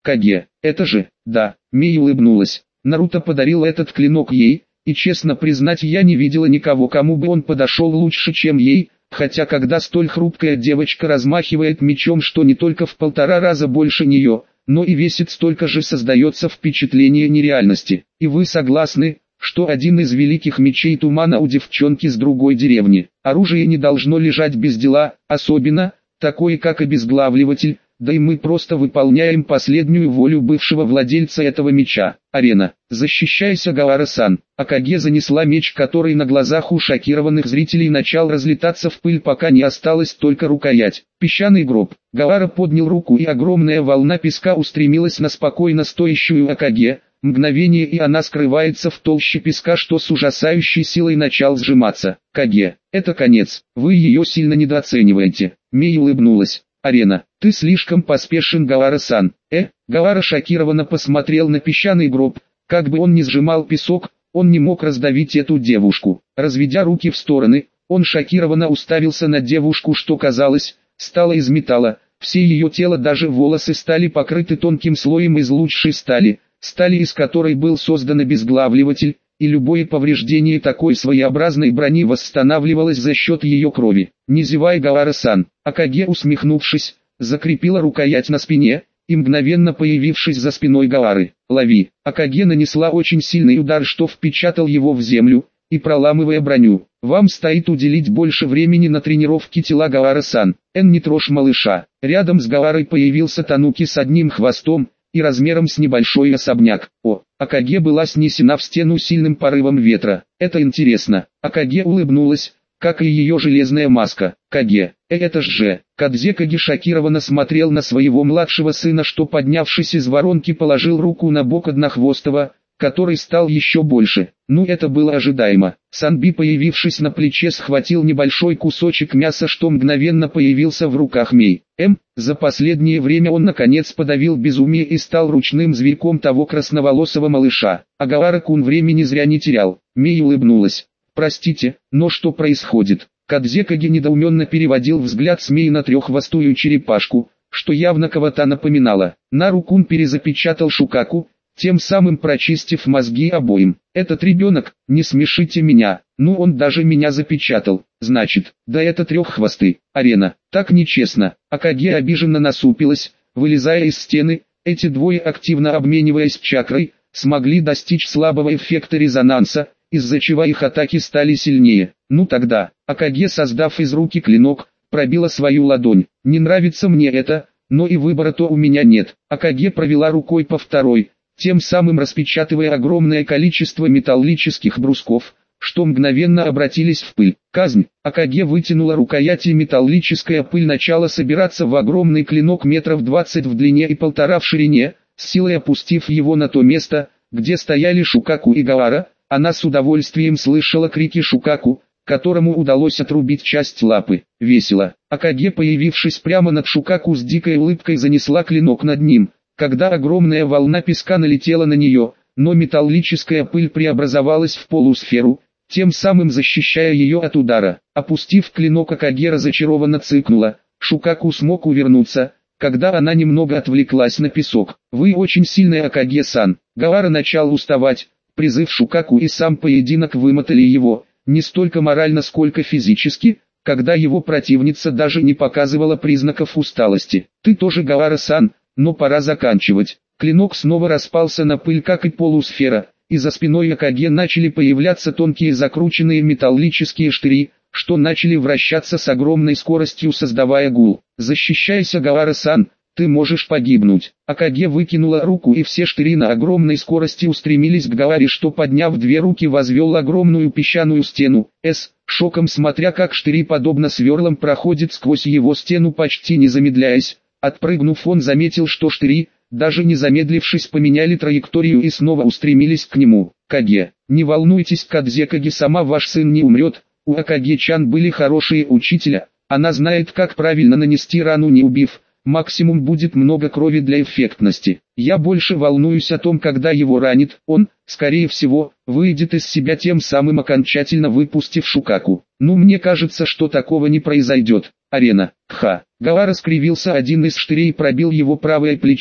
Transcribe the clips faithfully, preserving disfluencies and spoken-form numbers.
Каге, это же, да, Мей улыбнулась. Наруто подарил этот клинок ей, и честно признать, я не видела никого, кому бы он подошел лучше, чем ей, хотя когда столь хрупкая девочка размахивает мечом, что не только в полтора раза больше нее, но и весит столько же, создается впечатление нереальности. И вы согласны, что один из великих мечей тумана у девчонки с другой деревни? Оружие не должно лежать без дела, особенно, такое как обезглавливатель, да и мы просто выполняем последнюю волю бывшего владельца этого меча. Арена. Защищайся, Гаара-сан. Акаге занесла меч, который на глазах у шокированных зрителей начал разлетаться в пыль, пока не осталась только рукоять. Песчаный гроб. Гаара поднял руку, и огромная волна песка устремилась на спокойно стоящую Акаге. Мгновение, и она скрывается в толще песка, что с ужасающей силой начал сжиматься. Каге, это конец, вы ее сильно недооцениваете. Мей улыбнулась. Арена, ты слишком поспешен, Гаара-сан. Э, Гаара шокированно посмотрел на песчаный гроб. Как бы он ни сжимал песок, он не мог раздавить эту девушку. Разведя руки в стороны, он шокированно уставился на девушку, что казалось, стало из металла. Все ее тело, даже волосы, стали покрыты тонким слоем из лучшей стали, стали, из которой был создан обезглавливатель, и любое повреждение такой своеобразной брони восстанавливалось за счет ее крови. Не зевай, Гаара-сан. Акаге, усмехнувшись, закрепила рукоять на спине, и мгновенно появившись за спиной Гаары, лови. Акаге нанесла очень сильный удар, что впечатал его в землю, и проламывая броню. Вам стоит уделить больше времени на тренировки тела, Гаара-сан. Эн, не трожь малыша. Рядом с Гаарой появился Тануки с одним хвостом и размером с небольшой особняк. О, Акаге была снесена в стену сильным порывом ветра. Это интересно. Акаге улыбнулась, как и ее железная маска. Каге, э, это ж же. Кадзекаги шокированно смотрел на своего младшего сына, что, поднявшись из воронки, положил руку на бок Однохвостого, который стал еще больше. Ну, это было ожидаемо. Санби, появившись на плече, схватил небольшой кусочек мяса, что мгновенно появился в руках Мей. М. За последнее время он наконец подавил безумие и стал ручным зверьком того красноволосого малыша. А Гаара-кун времени зря не терял. Мей улыбнулась. Простите, но что происходит? Кадзекаги недоуменно переводил взгляд с Мей на треххвостую черепашку, что явно кого-то напоминало. Нару-кун перезапечатал Шукаку, тем самым прочистив мозги обоим. Этот ребенок, не смешите меня, ну он даже меня запечатал, значит, да это треххвосты. Арена, так нечестно. Акаге обиженно насупилась, вылезая из стены. Эти двое, активно обмениваясь чакрой, смогли достичь слабого эффекта резонанса, из-за чего их атаки стали сильнее. Ну тогда, Акаге, создав из руки клинок, пробила свою ладонь. Не нравится мне это, но и выбора-то у меня нет. Акаге провела рукой по второй, тем самым распечатывая огромное количество металлических брусков, что мгновенно обратились в пыль. Казнь. Акаге вытянула рукоять, и металлическая пыль начала собираться в огромный клинок метров двадцать в длине и полтора в ширине, с силой опустив его на то место, где стояли Шукаку и Гаара. Она с удовольствием слышала крики Шукаку, которому удалось отрубить часть лапы. Весело. Акаге, появившись прямо над Шукаку, с дикой улыбкой занесла клинок над ним, когда огромная волна песка налетела на нее, но металлическая пыль преобразовалась в полусферу, тем самым защищая ее от удара. Опустив клинок, Акаге разочарованно цыкнула. Шукаку смог увернуться, когда она немного отвлеклась на песок. «Вы очень сильный, Акаге-сан». Гаара начал уставать. Призыв Шукаку и сам поединок вымотали его, не столько морально, сколько физически, когда его противница даже не показывала признаков усталости. «Ты тоже, Гаара-сан, но пора заканчивать». Клинок снова распался на пыль, как и полусфера, и за спиной Акаге начали появляться тонкие закрученные металлические штыри, что начали вращаться с огромной скоростью, создавая гул. «Защищайся, Гаара-сан, ты можешь погибнуть». Акаге выкинула руку, и все штыри на огромной скорости устремились к Гааре, что, подняв две руки, возвел огромную песчаную стену. С, шоком смотря, как штыри подобно сверлам проходят сквозь его стену, почти не замедляясь. Отпрыгнув, он заметил, что штыри, даже не замедлившись, поменяли траекторию и снова устремились к нему. «Каге, не волнуйтесь, Кадзекаги, сама ваш сын не умрет. У Акаге-чан были хорошие учителя, она знает, как правильно нанести рану, не убив. Максимум будет много крови для эффектности. Я больше волнуюсь о том, когда его ранит. Он, скорее всего, выйдет из себя, тем самым окончательно выпустив Шукаку. Ну, мне кажется, что такого не произойдет». Арена. Ха. Гаара скривился, один из штырей пробил его правое плечо.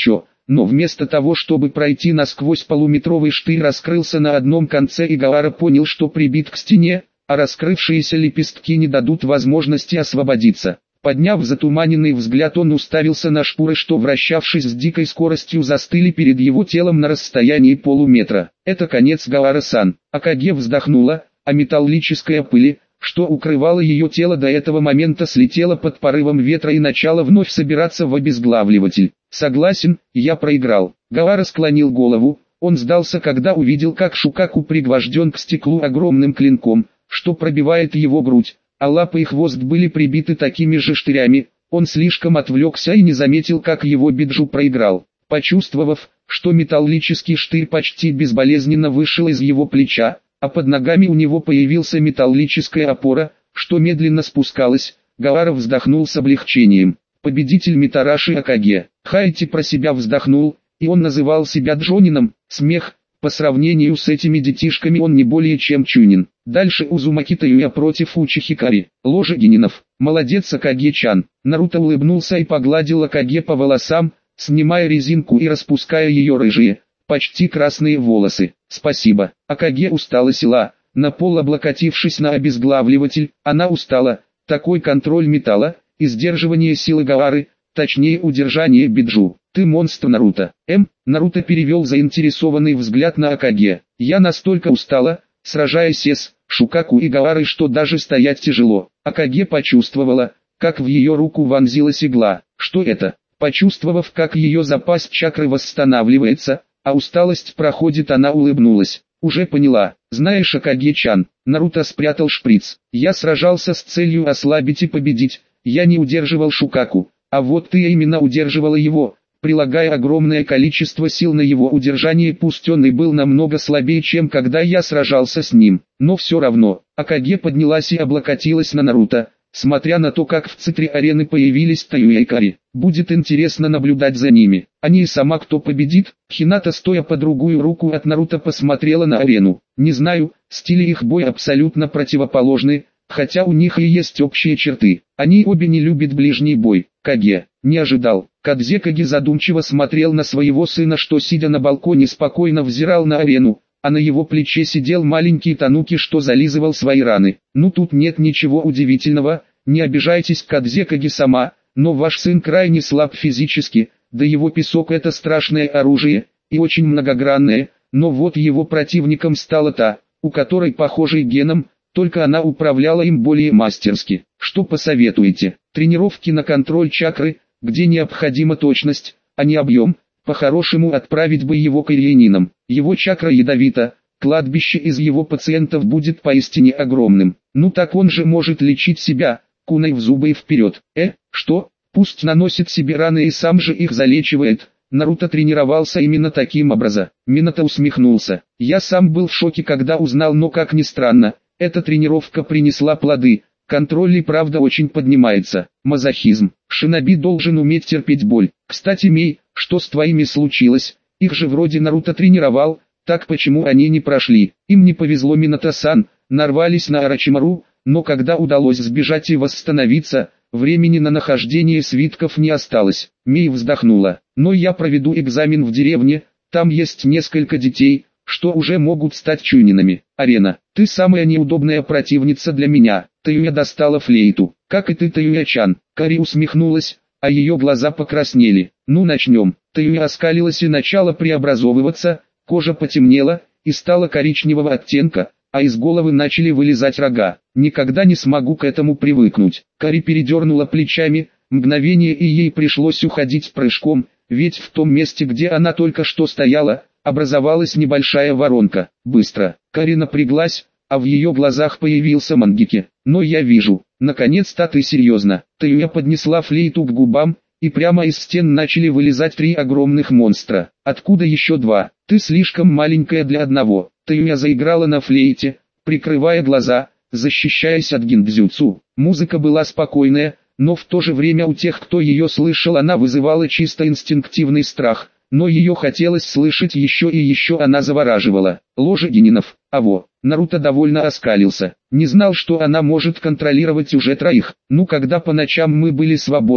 но вместо того, чтобы пройти насквозь, полуметровый штырь раскрылся на одном конце, и Гаара понял, что прибит к стене, а раскрывшиеся лепестки не дадут возможности освободиться. Подняв затуманенный взгляд, он уставился на шпоры, что, вращавшись с дикой скоростью, застыли перед его телом на расстоянии полуметра. «Это конец, Гаара-сан». Акаге вздохнула, а металлическая пыль, что укрывало ее тело до этого момента, слетела под порывом ветра и начала вновь собираться в обезглавливатель. «Согласен, я проиграл». Гаара склонил голову. Он сдался, когда увидел, как Шукаку пригвожден к стеклу огромным клинком, что пробивает его грудь, а лапы и хвост были прибиты такими же штырями. Он слишком отвлекся и не заметил, как его Биджу проиграл. Почувствовав, что металлический штырь почти безболезненно вышел из его плеча, а под ногами у него появился металлическая опора, что медленно спускалась, Гаара вздохнул с облегчением. Победитель Митараши Акаге. Хайти про себя вздохнул, и он называл себя Джонином. Смех. По сравнению с этими детишками он не более чем Чунин. Дальше Узумаки Таюя против Учихикари. Ложа генинов. Молодец, Акаге-чан. Наруто улыбнулся и погладил Акаге по волосам, снимая резинку и распуская ее рыжие, почти красные волосы. Спасибо. Акаге устала села, на пол облокотившись на обезглавливатель. Она устала. Такой контроль металла и сдерживание силы Гаары, точнее удержание Биджу. Ты монстр, Наруто. М. Наруто перевел заинтересованный взгляд на Акаге. Я настолько устала, сражаясь с Шукаку и Гаарой, что даже стоять тяжело. Акаге почувствовала, как в ее руку вонзилась игла. Что это? Почувствовав, как ее запас чакры восстанавливается, а усталость проходит, она улыбнулась. Уже поняла. Знаешь, Акаге-чан, Наруто спрятал шприц. Я сражался с целью ослабить и победить. Я не удерживал Шукаку, а вот ты именно удерживала его, прилагая огромное количество сил на его удержание, пусть он и был намного слабее, чем когда я сражался с ним. Но все равно. Акаге поднялась и облокотилась на Наруто, смотря на то, как в центре арены появились Таюя и Кари. Будет интересно наблюдать за ними. Они и сама, кто победит. Хината, стоя по другую руку от Наруто, посмотрела на арену. Не знаю, стили их боя абсолютно противоположны, хотя у них и есть общие черты. Они обе не любят ближний бой. Каге не ожидал. Кадзекаги задумчиво смотрел на своего сына, что, сидя на балконе, спокойно взирал на арену, а на его плече сидел маленький Тануки, что зализывал свои раны. Ну, тут нет ничего удивительного, не обижайтесь, Кадзекаги-сама, но ваш сын крайне слаб физически, да его песок — это страшное оружие, и очень многогранное, но вот его противником стала та, у которой похожий геном, только она управляла им более мастерски. Что посоветуете? Тренировки на контроль чакры, где необходима точность, а не объем. По-хорошему отправить бы его к ириенинам. Его чакра ядовита, кладбище из его пациентов будет поистине огромным. Ну так он же может лечить себя, куной в зубы и вперед. Э, что? Пусть наносит себе раны и сам же их залечивает. Наруто тренировался именно таким образом. Минато усмехнулся. Я сам был в шоке, когда узнал, но как ни странно, эта тренировка принесла плоды. Контроль и правда очень поднимается. Мазохизм. Шиноби должен уметь терпеть боль. Кстати, Мей, что с твоими случилось? Их же вроде Наруто тренировал, так почему они не прошли? Им не повезло, Минато-сан, нарвались на Орочимару, но когда удалось сбежать и восстановиться, времени на нахождение свитков не осталось. Мей вздохнула. Но я проведу экзамен в деревне, там есть несколько детей, что уже могут стать чунинами. Арена, ты самая неудобная противница для меня. Таюя достала флейту. Как и ты, Таюя-чан. Кари усмехнулась, а ее глаза покраснели. Ну, начнем. Таюя оскалилась и начала преобразовываться, кожа потемнела и стала коричневого оттенка, а из головы начали вылезать рога. Никогда не смогу к этому привыкнуть. Кари передернула плечами, мгновение, и ей пришлось уходить прыжком, ведь в том месте, где она только что стояла, образовалась небольшая воронка. Быстро. Кари напряглась, а в ее глазах появился Мангеки. Но я вижу. Наконец-то ты серьезно. Таюя поднесла флейту к губам, и прямо из стен начали вылезать три огромных монстра. Откуда еще два? Ты слишком маленькая для одного. Таюя заиграла на флейте, прикрывая глаза, защищаясь от гиндзюцу. Музыка была спокойная, но в то же время у тех, кто ее слышал, она вызывала чисто инстинктивный страх. Но ее хотелось слышать еще и еще, она завораживала. Ложа генинов. Аво. Наруто довольно оскалился. Не знал, что она может контролировать уже троих. Ну, когда по ночам мы были свободны,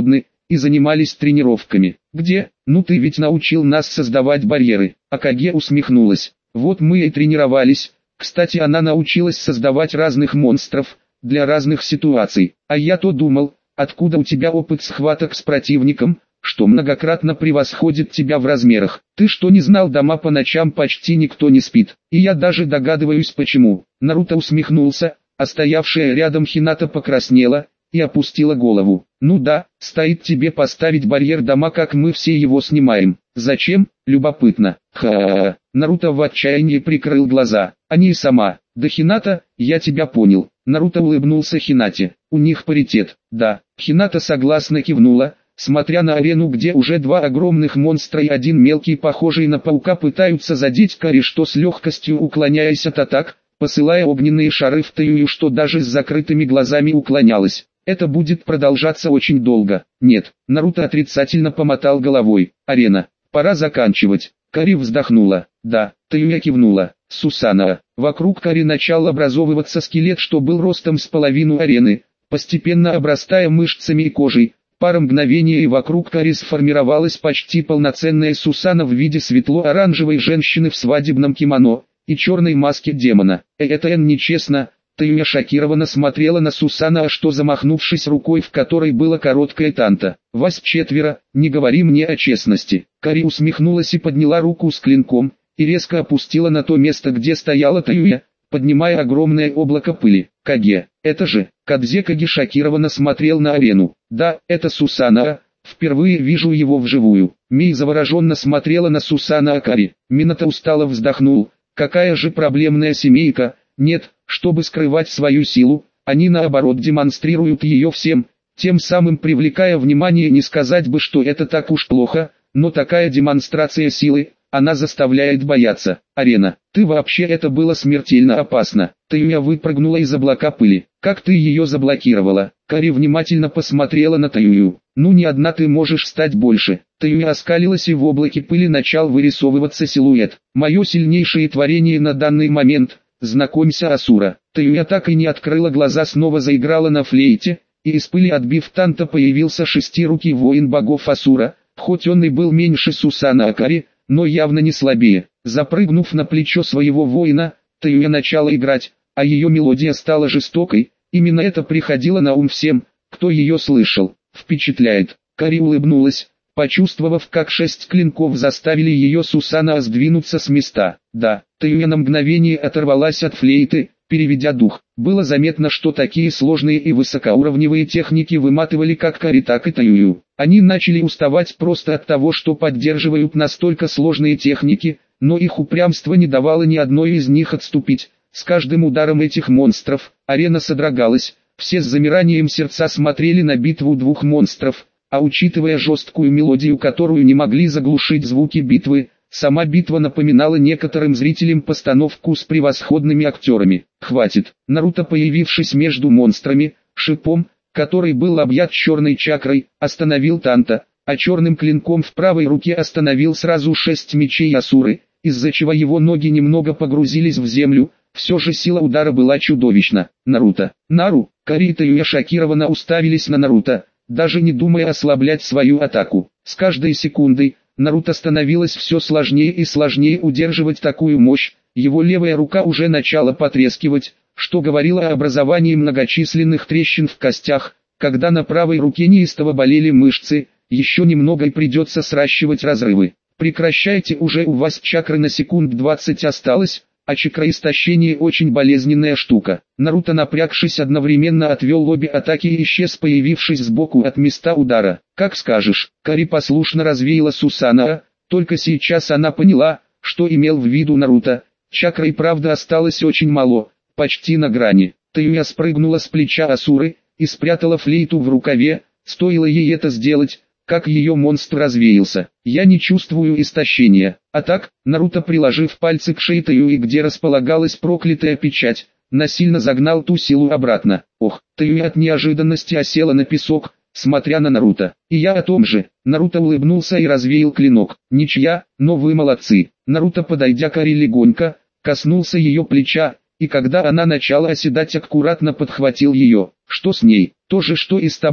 и занимались тренировками. Где? Ну ты ведь научил нас создавать барьеры. Акаге усмехнулась. Вот мы и тренировались. Кстати, она научилась создавать разных монстров, для разных ситуаций. А я то думал, откуда у тебя опыт схваток с противником, что многократно превосходит тебя в размерах. Ты что, не знал, дома по ночам почти никто не спит? И я даже догадываюсь почему. Наруто усмехнулся, а стоявшая рядом Хината покраснела и опустила голову. Ну да, стоит тебе поставить барьер дома, как мы все его снимаем. Зачем? Любопытно. Ха-ха-ха. Наруто в отчаянии прикрыл глаза. А не сама. Да, Хината, я тебя понял. Наруто улыбнулся Хинате. У них паритет. Да. Хината согласно кивнула, смотря на арену, где уже два огромных монстра и один мелкий, похожий на паука, пытаются задеть Кари, что с легкостью уклоняясь от атак, посылая огненные шары в Таюю, что даже с закрытыми глазами уклонялась. Это будет продолжаться очень долго. Нет, Наруто отрицательно помотал головой. Арена. Пора заканчивать. Кари вздохнула. Да, Таюя кивнула. Сусана. Вокруг Кари начал образовываться скелет, что был ростом с половину арены, постепенно обрастая мышцами и кожей. Пара мгновений, и вокруг Кари сформировалась почти полноценная Сусана в виде светло-оранжевой женщины в свадебном кимоно и черной маске демона. Э, это нечестно. Таюя шокированно смотрела на Сусана, а что, замахнувшись рукой, в которой было короткое танто. «Вас четверо, не говори мне о честности». Кари усмехнулась и подняла руку с клинком, и резко опустила на то место, где стояла Таюя, поднимая огромное облако пыли. Каге, это же, Кадзекаги шокированно смотрел на арену. Да, это Сусана, впервые вижу его вживую. Мей завороженно смотрела на Сусана Акари. Минато устало вздохнул. Какая же проблемная семейка. Нет, чтобы скрывать свою силу, они наоборот демонстрируют ее всем, тем самым привлекая внимание. Не сказать бы, что это так уж плохо, но такая демонстрация силы, она заставляет бояться. Арена, ты вообще, это было смертельно опасно. Таюя выпрыгнула из облака пыли. Как ты ее заблокировала? Кари внимательно посмотрела на Таюю. Ну не одна ты можешь стать больше. Таюя оскалилась, и в облаке пыли начал вырисовываться силуэт. Мое сильнейшее творение на данный момент. Знакомься, Асура. Таюя так и не открыла глаза, снова заиграла на флейте, и из пыли, отбив танто, появился шестирукий воин богов Асура, хоть он и был меньше Сусана Акари, но явно не слабее. Запрыгнув на плечо своего воина, Таюя начала играть, а ее мелодия стала жестокой. Именно это приходило на ум всем, кто ее слышал. Впечатляет. Кари улыбнулась, почувствовав, как шесть клинков заставили ее Сусана сдвинуться с места. Да, Таюя на мгновение оторвалась от флейты, переведя дух. Было заметно, что такие сложные и высокоуровневые техники выматывали как Кари, так и Таюю. Они начали уставать просто от того, что поддерживают настолько сложные техники, но их упрямство не давало ни одной из них отступить. С каждым ударом этих монстров арена содрогалась, все с замиранием сердца смотрели на битву двух монстров, а учитывая жесткую мелодию, которую не могли заглушить звуки битвы, сама битва напоминала некоторым зрителям постановку с превосходными актерами. Хватит. Наруто, появившись между монстрами, шипом, который был объят черной чакрой, остановил танто, а черным клинком в правой руке остановил сразу шесть мечей Асуры, из-за чего его ноги немного погрузились в землю. Все же сила удара была чудовищна. Наруто, Нару, Кари и Таюя шокированно уставились на Наруто, даже не думая ослаблять свою атаку. С каждой секундой Наруто становилось все сложнее и сложнее удерживать такую мощь, его левая рука уже начала потрескивать, что говорило о образовании многочисленных трещин в костях. Когда на правой руке неистово болели мышцы, еще немного и придется сращивать разрывы. Прекращайте уже, у вас чакры на секунд двадцать осталось, а чакроистощение очень болезненная штука. Наруто, напрягшись, одновременно отвел обе атаки и исчез, появившись сбоку от места удара. Как скажешь. Кари послушно развеяла Сусана, только сейчас она поняла, что имел в виду Наруто. Чакры и правда осталось очень мало, почти на грани. Таюя спрыгнула с плеча Асуры и спрятала флейту в рукаве. Стоило ей это сделать, как ее монстр развеялся. Я не чувствую истощения. А так, Наруто, приложив пальцы к шее Таюи, где располагалась проклятая печать, насильно загнал ту силу обратно. Ох, Таюи от неожиданности осела на песок, смотря на Наруто. И я о том же. Наруто улыбнулся и развеял клинок. Ничья, но вы молодцы. Наруто, подойдя к Кари, легонько коснулся ее плеча, и когда она начала оседать, аккуратно подхватил ее. Что с ней? То же, что и с тобой.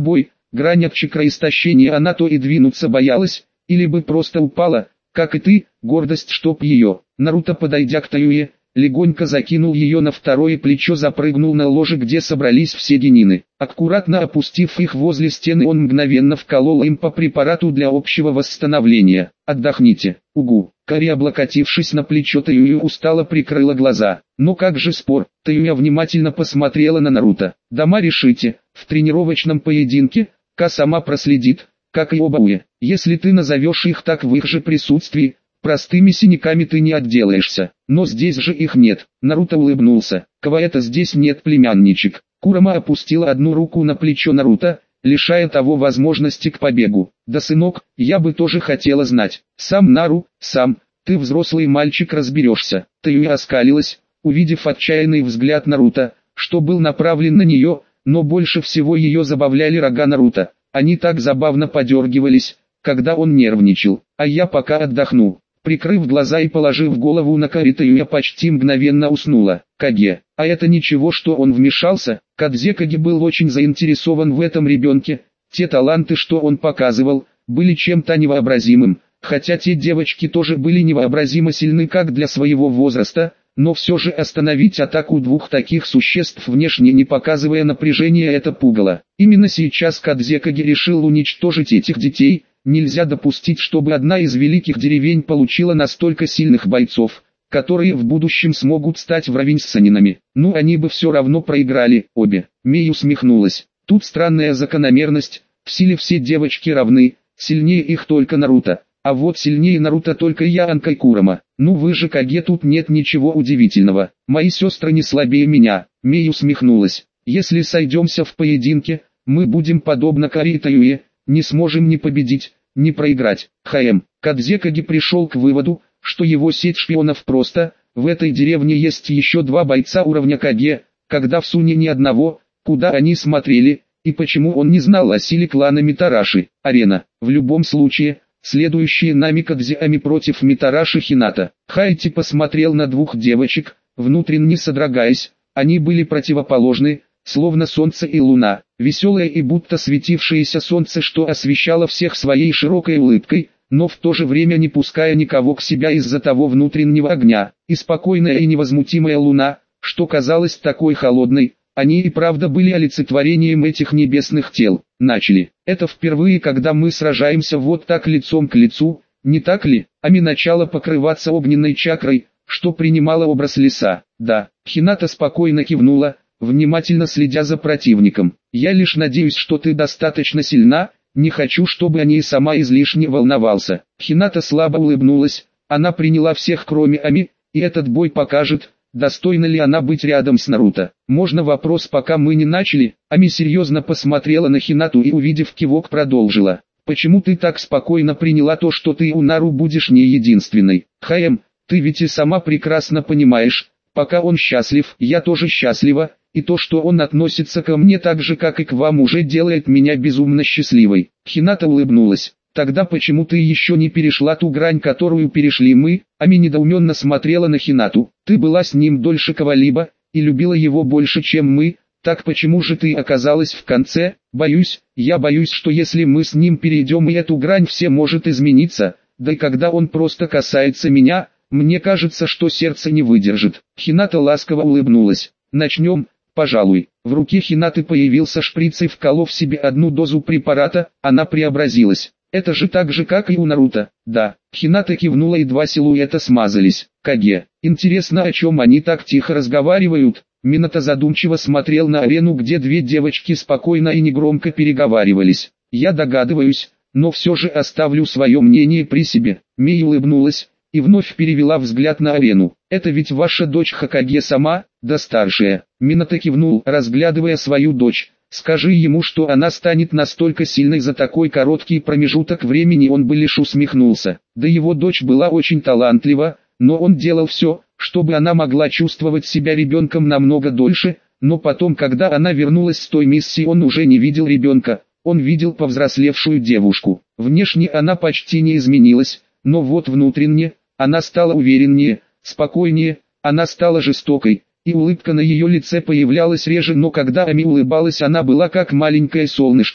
грань от чакроистощения она то и двинуться боялась, или бы просто упала, как и ты, гордость чтоб ее. Наруто, подойдя к Таюе, легонько закинул ее на второе плечо, запрыгнул на ложе, где собрались все генины. Аккуратно опустив их возле стены, он мгновенно вколол им по препарату для общего восстановления. «Отдохните, угу». Кари, облокотившись на плечо Таюю, устало прикрыла глаза. «Но как же спор?» Таюя внимательно посмотрела на Наруто. «Дома решите, в тренировочном поединке, Ка сама проследит, как и оба Уэ. Если ты назовешь их так в их же присутствии, простыми синяками ты не отделаешься. Но здесь же их нет». Наруто улыбнулся. «Кого-то здесь нет, племянничек». Курама опустила одну руку на плечо Наруто, лишая того возможности к побегу. «Да, сынок, я бы тоже хотела знать. Сам Нару, сам, ты взрослый мальчик, разберешься». Таюя оскалилась, увидев отчаянный взгляд Наруто, что был направлен на нее, но больше всего ее забавляли рога Наруто. Они так забавно подергивались, когда он нервничал. «А я пока отдохну». Прикрыв глаза и положив голову на Кари, Таюя почти мгновенно уснула. Каге, а это ничего, что он вмешался? Кадзекаге был очень заинтересован в этом ребенке. Те таланты, что он показывал, были чем-то невообразимым, хотя те девочки тоже были невообразимо сильны как для своего возраста, но все же остановить атаку двух таких существ, внешне не показывая напряжения, это пугало. Именно сейчас Кадзекаге решил уничтожить этих детей. Нельзя допустить, чтобы одна из великих деревень получила настолько сильных бойцов, которые в будущем смогут стать вровень с санинами. Ну, они бы все равно проиграли, обе. Мей усмехнулась. Тут странная закономерность, в силе все девочки равны, сильнее их только Наруто. А вот сильнее Наруто только я, Анка и Курама. Ну вы же Каге, тут нет ничего удивительного. Мои сестры не слабее меня. Мей усмехнулась. Если сойдемся в поединке, мы будем подобно Кари и Таюе, не сможем ни победить, не проиграть. ХМ. Кадзекаге пришел к выводу, что его сеть шпионов просто, в этой деревне есть еще два бойца уровня Каге, когда в Суне ни одного, куда они смотрели, и почему он не знал о силе клана Митараши. Арена. В любом случае, следующие нами Кадзиами против Митараши Хината. Хайти посмотрел на двух девочек, внутренне содрогаясь, они были противоположны, словно солнце и луна. Веселое и будто светившееся солнце, что освещало всех своей широкой улыбкой, но в то же время не пуская никого к себе из-за того внутреннего огня, и спокойная и невозмутимая луна, что казалась такой холодной. Они и правда были олицетворением этих небесных тел. Начали. Это впервые, когда мы сражаемся вот так лицом к лицу, не так ли? Ами начала покрываться огненной чакрой, что принимала образ леса. Да. Хината спокойно кивнула, внимательно следя за противником. «Я лишь надеюсь, что ты достаточно сильна, не хочу, чтобы о ней сама излишне волновался». Хината слабо улыбнулась, она приняла всех кроме Ами, и этот бой покажет, достойна ли она быть рядом с Наруто. «Можно вопрос, пока мы не начали?» Ами серьезно посмотрела на Хинату и, увидев кивок, продолжила. «Почему ты так спокойно приняла то, что ты у Нару будешь не единственной? ХМ, ты ведь и сама прекрасно понимаешь, пока он счастлив, я тоже счастлива. И то, что он относится ко мне так же, как и к вам, уже делает меня безумно счастливой». Хината улыбнулась. «Тогда почему ты еще не перешла ту грань, которую перешли мы?» Ами недоуменно смотрела на Хинату. «Ты была с ним дольше кого-либо, и любила его больше, чем мы, так почему же ты оказалась в конце?» «Боюсь, я боюсь, что если мы с ним перейдем и эту грань, все может измениться, да и когда он просто касается меня, мне кажется, что сердце не выдержит». Хината ласково улыбнулась. «Начнем». «Пожалуй». В руке Хинаты появился шприц, и вколов себе одну дозу препарата, она преобразилась. «Это же так же, как и у Наруто». «Да». Хината кивнула, и два силуэта смазались. «Каге, интересно, о чем они так тихо разговаривают?» Минато задумчиво смотрел на арену, где две девочки спокойно и негромко переговаривались. «Я догадываюсь, но все же оставлю свое мнение при себе». Мей улыбнулась и вновь перевела взгляд на арену. «Это ведь ваша дочь Хокаге сама, да старшая?» Минато кивнул, разглядывая свою дочь. «Скажи ему, что она станет настолько сильной за такой короткий промежуток времени». Он бы лишь усмехнулся. Да, его дочь была очень талантлива, но он делал все, чтобы она могла чувствовать себя ребенком намного дольше, но потом, когда она вернулась с той миссии, он уже не видел ребенка, он видел повзрослевшую девушку. Внешне она почти не изменилась, но вот внутренне, она стала увереннее, спокойнее, она стала жестокой, и улыбка на ее лице появлялась реже, но когда Ами улыбалась, она была как маленькое солнышко,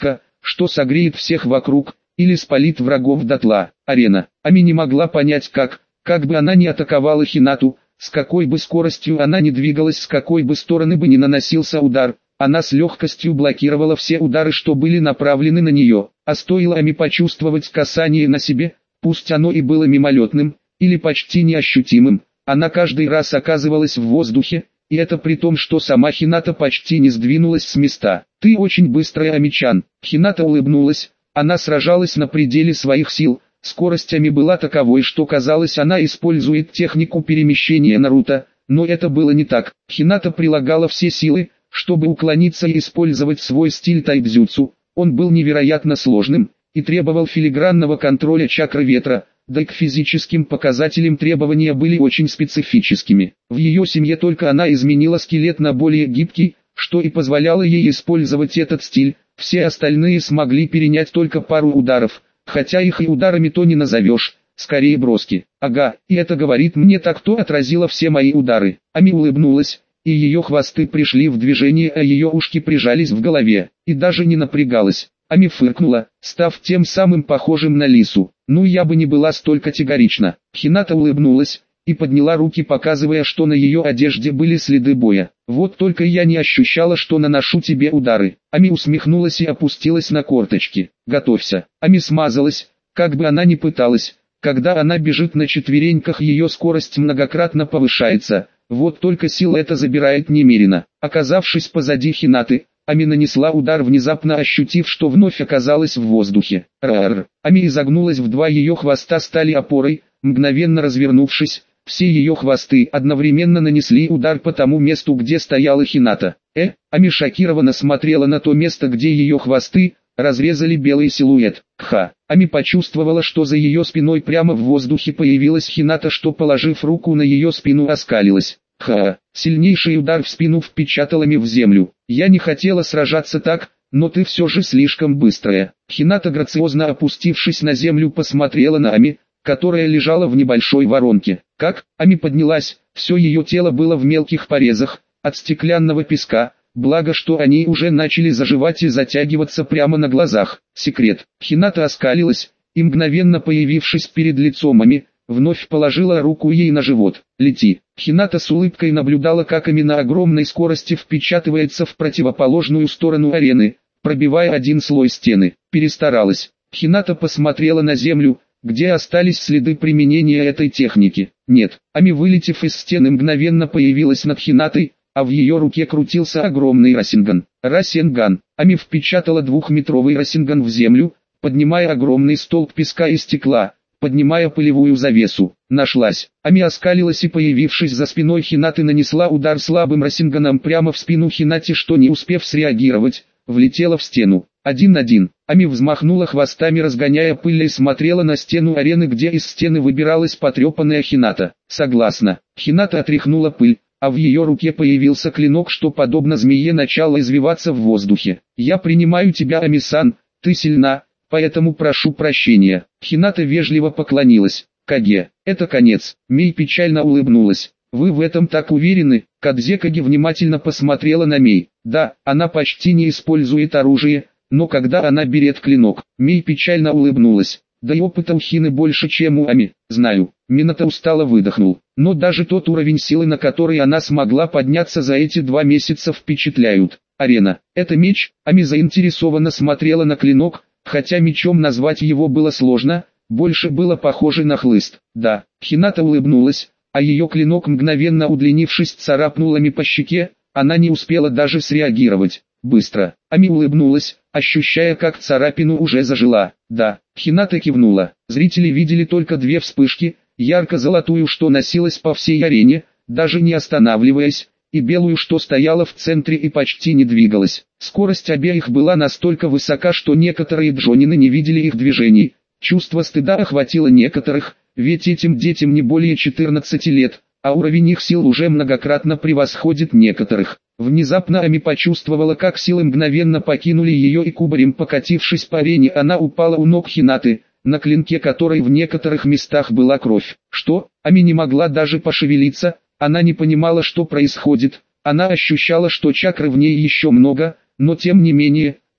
что согреет всех вокруг, или спалит врагов дотла. Арена. Ами не могла понять как, как бы она ни атаковала Хинату, с какой бы скоростью она ни двигалась, с какой бы стороны бы ни наносился удар, она с легкостью блокировала все удары, что были направлены на нее. А стоило Ами почувствовать касание на себе, пусть оно и было мимолетным, или почти неощутимым, она каждый раз оказывалась в воздухе, и это при том, что сама Хината почти не сдвинулась с места. «Ты очень быстрая, Ами-чан». Хината улыбнулась, она сражалась на пределе своих сил, скорость Ами была таковой, что казалось, она использует технику перемещения Наруто, но это было не так. Хината прилагала все силы, чтобы уклониться и использовать свой стиль тайбзюцу. Он был невероятно сложным и требовал филигранного контроля чакры ветра, да и к физическим показателям требования были очень специфическими. В ее семье только она изменила скелет на более гибкий, что и позволяло ей использовать этот стиль, все остальные смогли перенять только пару ударов, хотя их и ударами то не назовешь, скорее броски. Ага, и это говорит мне так, то отразила все мои удары. Ами улыбнулась, и ее хвосты пришли в движение, а ее ушки прижались в голове, и даже не напрягалась. Ами фыркнула, став тем самым похожим на лису. Ну я бы не была столь категорична. Хината улыбнулась и подняла руки, показывая, что на ее одежде были следы боя. Вот только я не ощущала, что наношу тебе удары. Ами усмехнулась и опустилась на корточки. Готовься. Ами смазалась, как бы она ни пыталась. Когда она бежит на четвереньках, ее скорость многократно повышается. Вот только сил это забирает немерено. Оказавшись позади Хинаты, Ами нанесла удар, внезапно ощутив, что вновь оказалась в воздухе. Рар. Ами изогнулась вдва, ее хвоста стали опорой, мгновенно развернувшись, все ее хвосты одновременно нанесли удар по тому месту, где стояла Хината. Э, Ами шокированно смотрела на то место, где ее хвосты разрезали белый силуэт. Кха. Ами почувствовала, что за ее спиной прямо в воздухе появилась Хината, что, положив руку на ее спину, оскалилась. Ха, сильнейший удар в спину впечатал Ами в землю. Я не хотела сражаться так, но ты все же слишком быстрая. Хината, грациозно опустившись на землю, посмотрела на Ами, которая лежала в небольшой воронке. Как? Ами поднялась, все ее тело было в мелких порезах, от стеклянного песка, благо что они уже начали заживать и затягиваться прямо на глазах. Секрет. Хината оскалилась, и мгновенно появившись перед лицом Ами, вновь положила руку ей на живот. «Лети». Хината с улыбкой наблюдала, как Ами на огромной скорости впечатывается в противоположную сторону арены, пробивая один слой стены. Перестаралась. Хината посмотрела на землю, где остались следы применения этой техники. Нет. Ами, вылетев из стены, мгновенно появилась над Хинатой, а в ее руке крутился огромный Расинган. Расинган. Ами впечатала двухметровый Расинган в землю, поднимая огромный столб песка и стекла, поднимая пылевую завесу. Нашлась. Ами оскалилась и, появившись за спиной Хинаты, нанесла удар слабым Расинганом прямо в спину Хинате, что, не успев среагировать, влетела в стену. Один-один. Ами взмахнула хвостами, разгоняя пыль, и смотрела на стену арены, где из стены выбиралась потрепанная Хината. Согласна. Хината отряхнула пыль, а в ее руке появился клинок, что, подобно змее, начало извиваться в воздухе. «Я принимаю тебя, Ами-сан, ты сильна, поэтому прошу прощения». Хината вежливо поклонилась. «Каге, это конец». Мей печально улыбнулась. «Вы в этом так уверены?» Кадзе Каге внимательно посмотрела на Мей. «Да, она почти не использует оружие, но когда она берет клинок». Мей печально улыбнулась. «Да и опыта у Хины больше, чем у Ами». «Знаю». Минато устало выдохнул. «Но даже тот уровень силы, на который она смогла подняться за эти два месяца, впечатляют». «Арена. Это меч?» Ами заинтересованно смотрела на клинок, хотя мечом назвать его было сложно, больше было похоже на хлыст. «Да». Хината улыбнулась, а ее клинок, мгновенно удлинившись, царапнул Ами по щеке, она не успела даже среагировать. «Быстро». Ами улыбнулась, ощущая, как царапину уже зажила. «Да». Хината кивнула. Зрители видели только две вспышки, ярко-золотую, что носилась по всей арене, даже не останавливаясь, и белую, что стояла в центре и почти не двигалась. Скорость обеих была настолько высока, что некоторые джонины не видели их движений. Чувство стыда охватило некоторых, ведь этим детям не более четырнадцати лет, а уровень их сил уже многократно превосходит некоторых. Внезапно Ами почувствовала, как силы мгновенно покинули ее, и кубарем покатившись по арене, она упала у ног Хинаты, на клинке которой в некоторых местах была кровь. Что? Ами не могла даже пошевелиться, она не понимала, что происходит, она ощущала, что чакры в ней еще много, но тем не менее,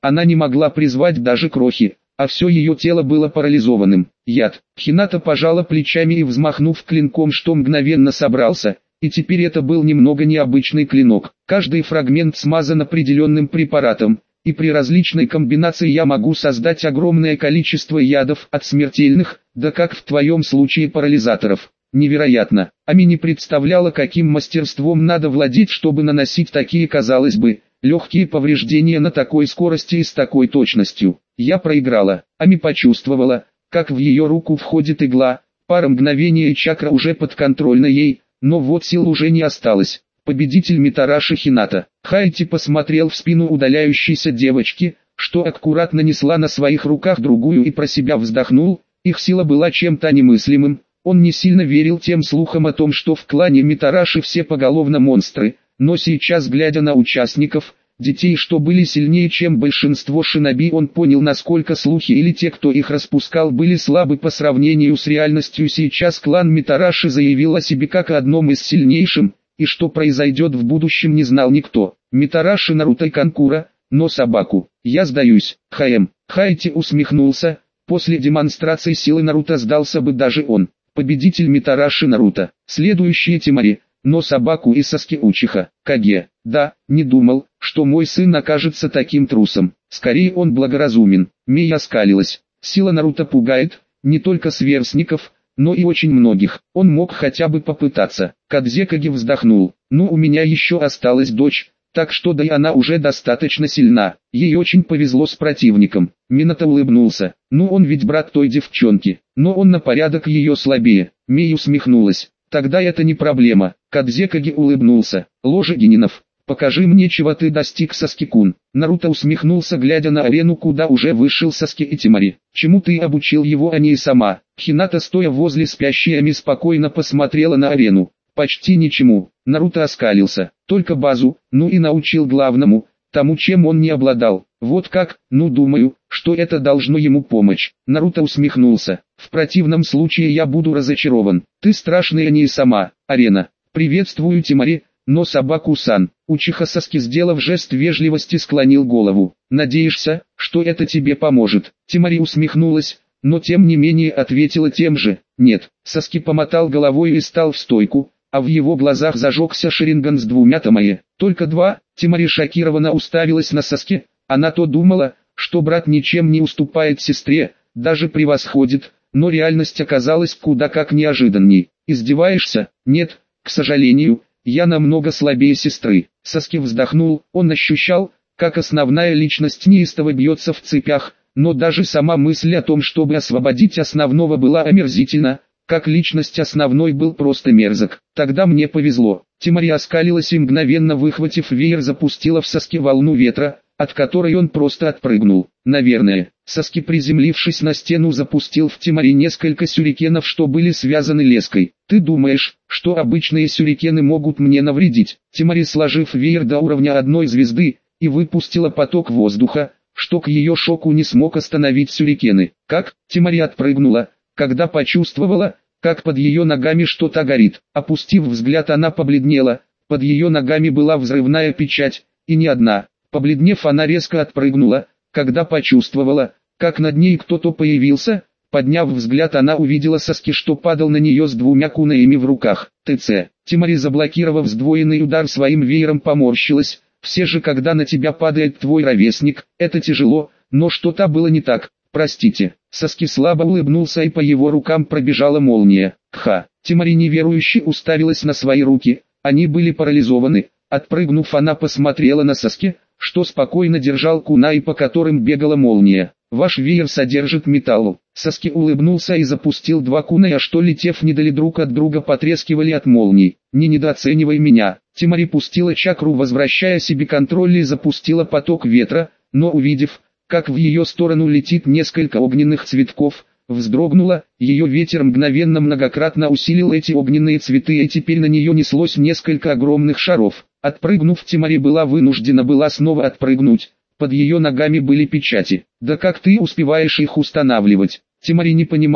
Она не могла призвать даже крохи, а все ее тело было парализованным. Яд. Хината пожала плечами и, взмахнув клинком, что мгновенно собрался, и теперь это был немного необычный клинок. Каждый фрагмент смазан определенным препаратом, и при различной комбинации я могу создать огромное количество ядов, от смертельных, до как в твоем случае парализаторов. Невероятно. Ами не представляла, каким мастерством надо владеть, чтобы наносить такие, казалось бы, легкие повреждения на такой скорости и с такой точностью. Я проиграла. Ами почувствовала, как в ее руку входит игла, пара мгновений и чакра уже подконтрольна ей, но вот сил уже не осталось. Победитель Митараши Хината. Хайти посмотрел в спину удаляющейся девочки, что аккуратно несла на своих руках другую, и про себя вздохнул. Их сила была чем-то немыслимым. Он не сильно верил тем слухам о том, что в клане Митараши все поголовно монстры, но сейчас, глядя на участников, детей, что были сильнее, чем большинство шиноби, он понял, насколько слухи или те, кто их распускал, были слабы по сравнению с реальностью. Сейчас клан Митараши заявил о себе как о одном из сильнейших, и что произойдет в будущем, не знал никто. Митараши Наруто и Канкура, но собаку. Я сдаюсь. ХМ. Хайти усмехнулся. После демонстрации силы Наруто сдался бы даже он. Победитель Митараши Наруто. Следующие Тимари, но собаку и Саски Учиха. Каге. Да, не думал, что мой сын окажется таким трусом. Скорее, он благоразумен. Мей оскалилась. Сила Наруто пугает, не только сверстников, но и очень многих. Он мог хотя бы попытаться. Кадзекаги вздохнул. Ну, у меня еще осталась дочь, так что да и она уже достаточно сильна. Ей очень повезло с противником. Минато улыбнулся. Ну, он ведь брат той девчонки, но он на порядок ее слабее. Мей усмехнулась. Тогда это не проблема. Кадзекаги улыбнулся. Ложа генинов. Покажи мне, чего ты достиг, Саски-кун. Наруто усмехнулся, глядя на арену, куда уже вышел Саски и Тимари. Чему ты обучил его, а не и сама? Хината, стоя возле спящей Ами, спокойно посмотрела на арену. Почти ничему. Наруто оскалился. Только базу, ну и научил главному, тому, чем он не обладал. Вот как? Ну, думаю, что это должно ему помочь. Наруто усмехнулся. В противном случае я буду разочарован. Ты страшная, не и сама. Арена. Приветствую, Тимари, но собаку-сан. Учиха Саски, сделав жест вежливости, склонил голову. Надеешься, что это тебе поможет? Тимари усмехнулась, но тем не менее ответила тем же. Нет. Саски помотал головой и стал в стойку, а в его глазах зажегся шаринган с двумя тамае. Только два. Тимари шокированно уставилась на Саски. Она то думала, что брат ничем не уступает сестре, даже превосходит, но реальность оказалась куда как неожиданней. Издеваешься? Нет, к сожалению, я намного слабее сестры. Саски вздохнул. Он ощущал, как основная личность неистово бьется в цепях, но даже сама мысль о том, чтобы освободить основного, была омерзительна. Как личность основной был просто мерзок. Тогда мне повезло. Тимари оскалилась и, мгновенно выхватив веер, запустила в Саски волну ветра, от которой он просто отпрыгнул. Наверное, Саски, приземлившись на стену, запустил в Тимари несколько сюрикенов, что были связаны леской. Ты думаешь, что обычные сюрикены могут мне навредить? Тимари, сложив веер до уровня одной звезды, и выпустила поток воздуха, что к ее шоку не смог остановить сюрикены. Как? Тимари отпрыгнула, когда почувствовала, как под ее ногами что-то горит. Опустив взгляд, она побледнела. Под ее ногами была взрывная печать, и не одна. Побледнев, она резко отпрыгнула, когда почувствовала, как над ней кто-то появился. Подняв взгляд, она увидела Саски, что падал на нее с двумя кунаями в руках. ТЦ. Тимари, заблокировав сдвоенный удар своим веером, поморщилась. Все же, когда на тебя падает твой ровесник, это тяжело, но что-то было не так. Простите. Саски слабо улыбнулся, и по его рукам пробежала молния. Ха. Тимари неверующе уставилась на свои руки. Они были парализованы. Отпрыгнув, она посмотрела на Саски, что спокойно держал кунай, по которым бегала молния. Ваш веер содержит металл. Саски улыбнулся и запустил два куная, что, летев недали друг от друга, потрескивали от молний. Не недооценивай меня. Тимари пустила чакру, возвращая себе контроль, и запустила поток ветра, но, увидев, как в ее сторону летит несколько огненных цветков, вздрогнула. Ее ветер мгновенно многократно усилил эти огненные цветы, и теперь на нее неслось несколько огромных шаров. Отпрыгнув, Тимари была вынуждена была снова отпрыгнуть. Под ее ногами были печати. Да как ты успеваешь их устанавливать? Тимари не понимала,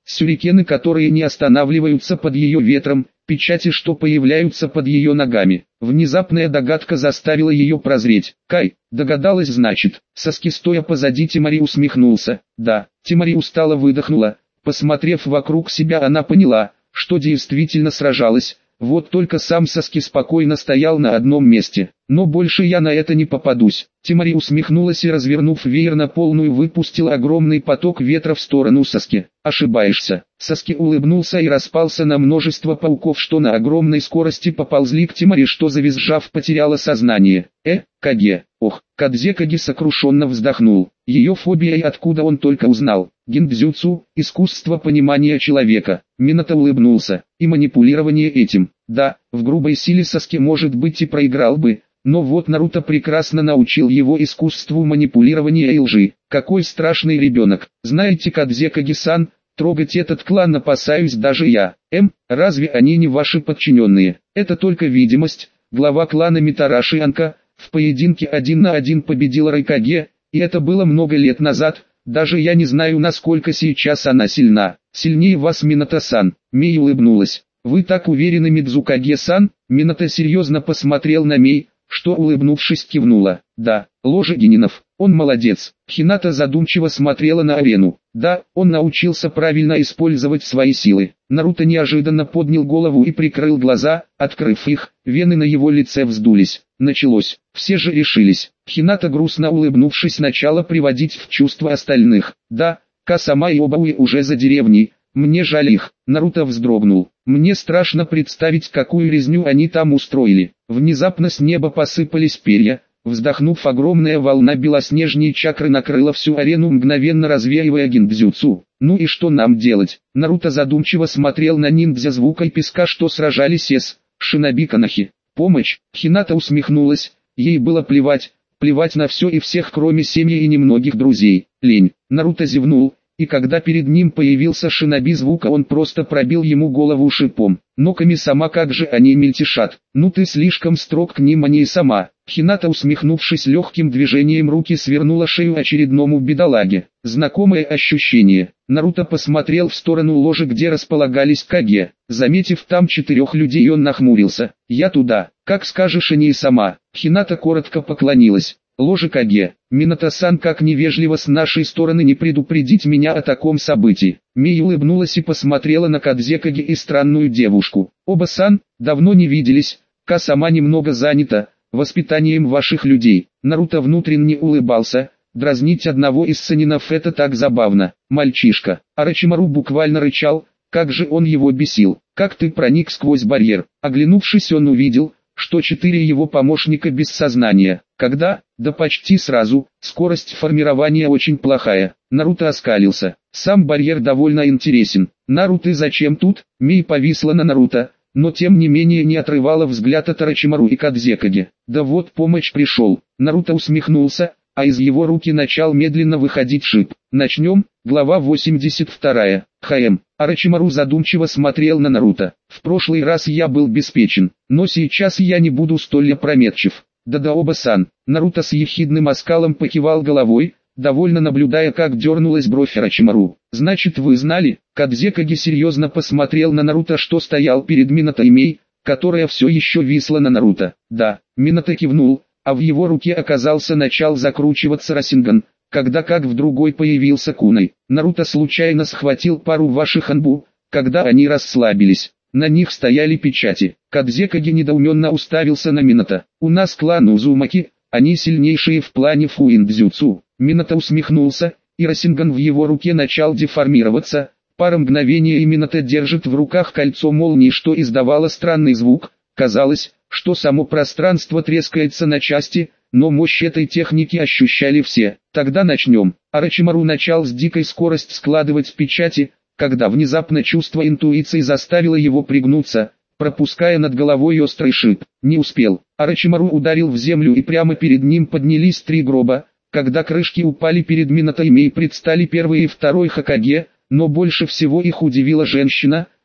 сюрикены, которые не останавливаются под ее ветром, печати, что появляются под ее ногами. Внезапная догадка заставила ее прозреть. Кай, догадалась, значит. Саски, стоя позади Тимари, усмехнулся. Да, Тимари устало выдохнула. Посмотрев вокруг себя, она поняла, что действительно сражалась. Вот только сам Саски спокойно стоял на одном месте. Но больше я на это не попадусь. Тимари усмехнулась и, развернув веер на полную, выпустила огромный поток ветра в сторону Саски. Ошибаешься. Саски улыбнулся и распался на множество пауков, что на огромной скорости поползли к Тимари, что, завизжав, потеряла сознание. Э, Каге. Ох, Кадзекаги сокрушенно вздохнул. Ее фобия, и откуда он только узнал. Гиндзюцу – искусство понимания человека. Минато улыбнулся. И манипулирование этим. Да, в грубой силе Саски, может быть, и проиграл бы. Но вот Наруто прекрасно научил его искусству манипулирования и лжи. Какой страшный ребенок. Знаете, Кадзекаги-сан, трогать этот клан опасаюсь даже я. Эм, разве они не ваши подчиненные? Это только видимость. Глава клана Митараши Анка в поединке один на один победила Райкаге, и это было много лет назад. Даже я не знаю, насколько сейчас она сильна. Сильнее вас, Минато-сан. Мей улыбнулась. Вы так уверены, Мидзукаге-сан? Минато серьезно посмотрел на Мей, что, улыбнувшись, кивнула. Да, ложа генинов, он молодец. Хината задумчиво смотрела на арену. Да, он научился правильно использовать свои силы. Наруто неожиданно поднял голову и прикрыл глаза. Открыв их, вены на его лице вздулись. Началось. Все же решились. Хината, грустно улыбнувшись, начала приводить в чувство остальных. Да, Касама и Обауи уже за деревней. Мне жаль их. Наруто вздрогнул. Мне страшно представить, какую резню они там устроили. Внезапно с неба посыпались перья. Вздохнув, огромная волна белоснежной чакры накрыла всю арену, мгновенно развеивая гиндзюцу. Ну и что нам делать? Наруто задумчиво смотрел на ниндзя звука и песка, что сражались с шиноби Канахи. Помощь? Хината усмехнулась. Ей было плевать. Плевать на все и всех, кроме семьи и немногих друзей. Лень. Наруто зевнул. И когда перед ним появился шиноби звука, он просто пробил ему голову шипом. Но Ками-сама, как же они мельтешат. Ну ты слишком строг к ним, а не и сама. Хината, усмехнувшись, легким движением руки свернула шею очередному бедолаге. Знакомое ощущение. Наруто посмотрел в сторону ложи, где располагались Каге. Заметив там четырех людей, он нахмурился. Я туда. Как скажешь, и не и сама. Хината коротко поклонилась. Ложа Каге, Минато-сан, как невежливо с нашей стороны не предупредить меня о таком событии. Мей улыбнулась и посмотрела на Кадзекаги и странную девушку. Оба-сан, давно не виделись, Ка-сама немного занята воспитанием ваших людей. Наруто внутренне улыбался. Дразнить одного из санинов — это так забавно. Мальчишка. Орочимару буквально рычал, как же он его бесил. Как ты проник сквозь барьер? Оглянувшись, он увидел, что четыре его помощника без сознания. Когда? Да почти сразу. Скорость формирования очень плохая. Наруто оскалился. Сам барьер довольно интересен. Наруто, зачем тут? Мей повисла на Наруто, но тем не менее не отрывала взгляд от Орочимару и Кадзекаги. Да вот, помощь пришел. Наруто усмехнулся, а из его руки начал медленно выходить шип. Начнем. Глава восемьдесят вторая. ХМ. Орочимару задумчиво смотрел на Наруто. В прошлый раз я был беспечен, но сейчас я не буду столь опрометчив. Да-да, Оба-сан. Наруто с ехидным оскалом покивал головой, довольно наблюдая, как дернулась бровь Орочимару. Значит, вы знали? Кадзекаги серьезно посмотрел на Наруто, что стоял перед Минато и Мей, которая все еще висла на Наруто. Да, Минато кивнул, а в его руке оказался начал закручиваться Расинган, когда как в другой появился Кунай. Наруто случайно схватил пару ваших анбу, когда они расслабились. На них стояли печати. Кадзекаги недоуменно уставился на Минато. У нас клан Узумаки, они сильнейшие в плане фуиндзюцу. Минато усмехнулся, и Расинган в его руке начал деформироваться. Пара мгновений и Минато держит в руках кольцо молнии, что издавало странный звук. Казалось, что само пространство трескается на части, но мощь этой техники ощущали все. Тогда начнем. Орочимару начал с дикой скоростью складывать печати, когда внезапно чувство интуиции заставило его пригнуться, пропуская над головой острый шип. Не успел. Орочимару ударил в землю, и прямо перед ним поднялись три гроба. Когда крышки упали, перед Минато и Мей предстали первый и второй Хокаге, но больше всего их удивила женщина,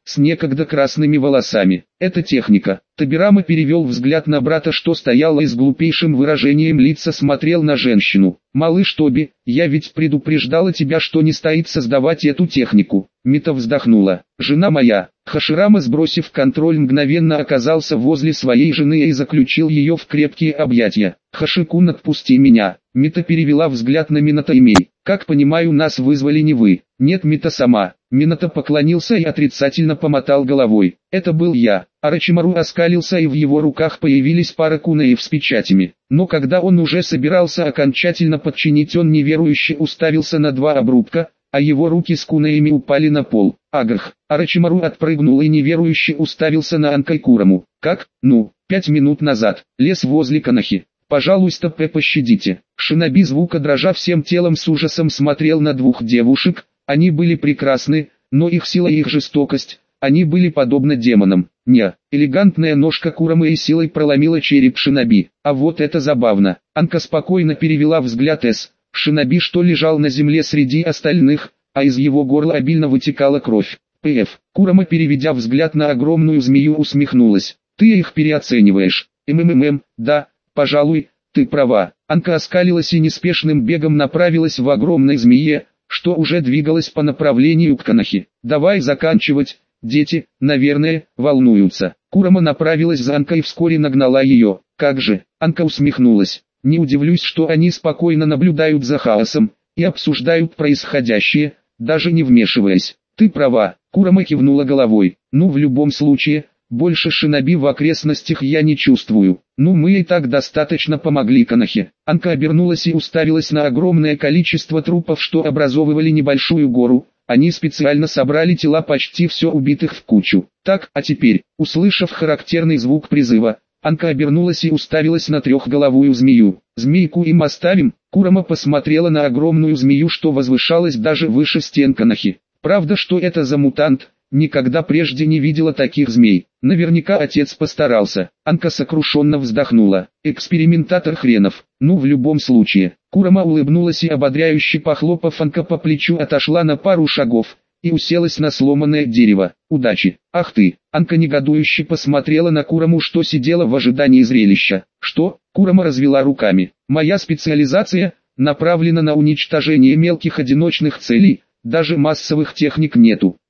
с некогда красными волосами. Это техника. Табирама перевел взгляд на брата, что стоял и с глупейшим выражением лица смотрел на женщину. «Малыш Тоби, я ведь предупреждала тебя, что не стоит создавать эту технику». Мита вздохнула. «Жена моя». Хаширама, сбросив контроль, мгновенно оказался возле своей жены и заключил ее в крепкие объятия. «Хашикун, отпусти меня». Мита перевела взгляд на Минато и Мей. «Как понимаю, нас вызвали не вы». «Нет, Мита сама». Минато поклонился и отрицательно помотал головой. «Это был я». Орочимару оскалился, и в его руках появились пара кунаев с печатями. Но когда он уже собирался окончательно подчинить, он неверующе уставился на два обрубка, а его руки с кунаями упали на пол. Агрх. Орочимару отпрыгнул и неверующе уставился на Анкай-Кураму. «Как? Ну, пять минут назад. Лес возле Канахи. Пожалуйста, пощадите». Шиноби, звука дрожа всем телом, с ужасом смотрел на двух девушек. Они были прекрасны, но их сила и их жестокость, они были подобны демонам. Не, элегантная ножка Курамы и силой проломила череп Шиноби. А вот это забавно. Анка спокойно перевела взгляд с Шиноби, что лежал на земле среди остальных, а из его горла обильно вытекала кровь. Пф. Курама, переведя взгляд на огромную змею, усмехнулась. «Ты их переоцениваешь». «МММ, да, пожалуй, ты права». Анка оскалилась и неспешным бегом направилась в огромной змее, что уже двигалась по направлению к Канахи. «Давай заканчивать, дети, наверное, волнуются». Курама направилась за Анкой и вскоре нагнала ее. «Как же?» Анка усмехнулась. «Не удивлюсь, что они спокойно наблюдают за хаосом и обсуждают происходящее, даже не вмешиваясь». «Ты права», Курама кивнула головой. «Ну, в любом случае, больше шиноби в окрестностях я не чувствую. Ну, мы и так достаточно помогли Канахе». Анка обернулась и уставилась на огромное количество трупов, что образовывали небольшую гору. Они специально собрали тела почти все убитых в кучу. Так, а теперь, услышав характерный звук призыва, Анка обернулась и уставилась на трехголовую змею. «Змейку им оставим?» Курама посмотрела на огромную змею, что возвышалась даже выше стен Канахи. «Правда, что это за мутант? Никогда прежде не видела таких змей. Наверняка отец постарался». Анка сокрушенно вздохнула. «Экспериментатор хренов. Ну, в любом случае». Курама улыбнулась и, ободряюще похлопав Анка по плечу, отошла на пару шагов и уселась на сломанное дерево. «Удачи». «Ах ты!» Анка негодующе посмотрела на Кураму, что сидела в ожидании зрелища. «Что?» Курама развела руками. «Моя специализация направлена на уничтожение мелких одиночных целей, даже массовых техник нету».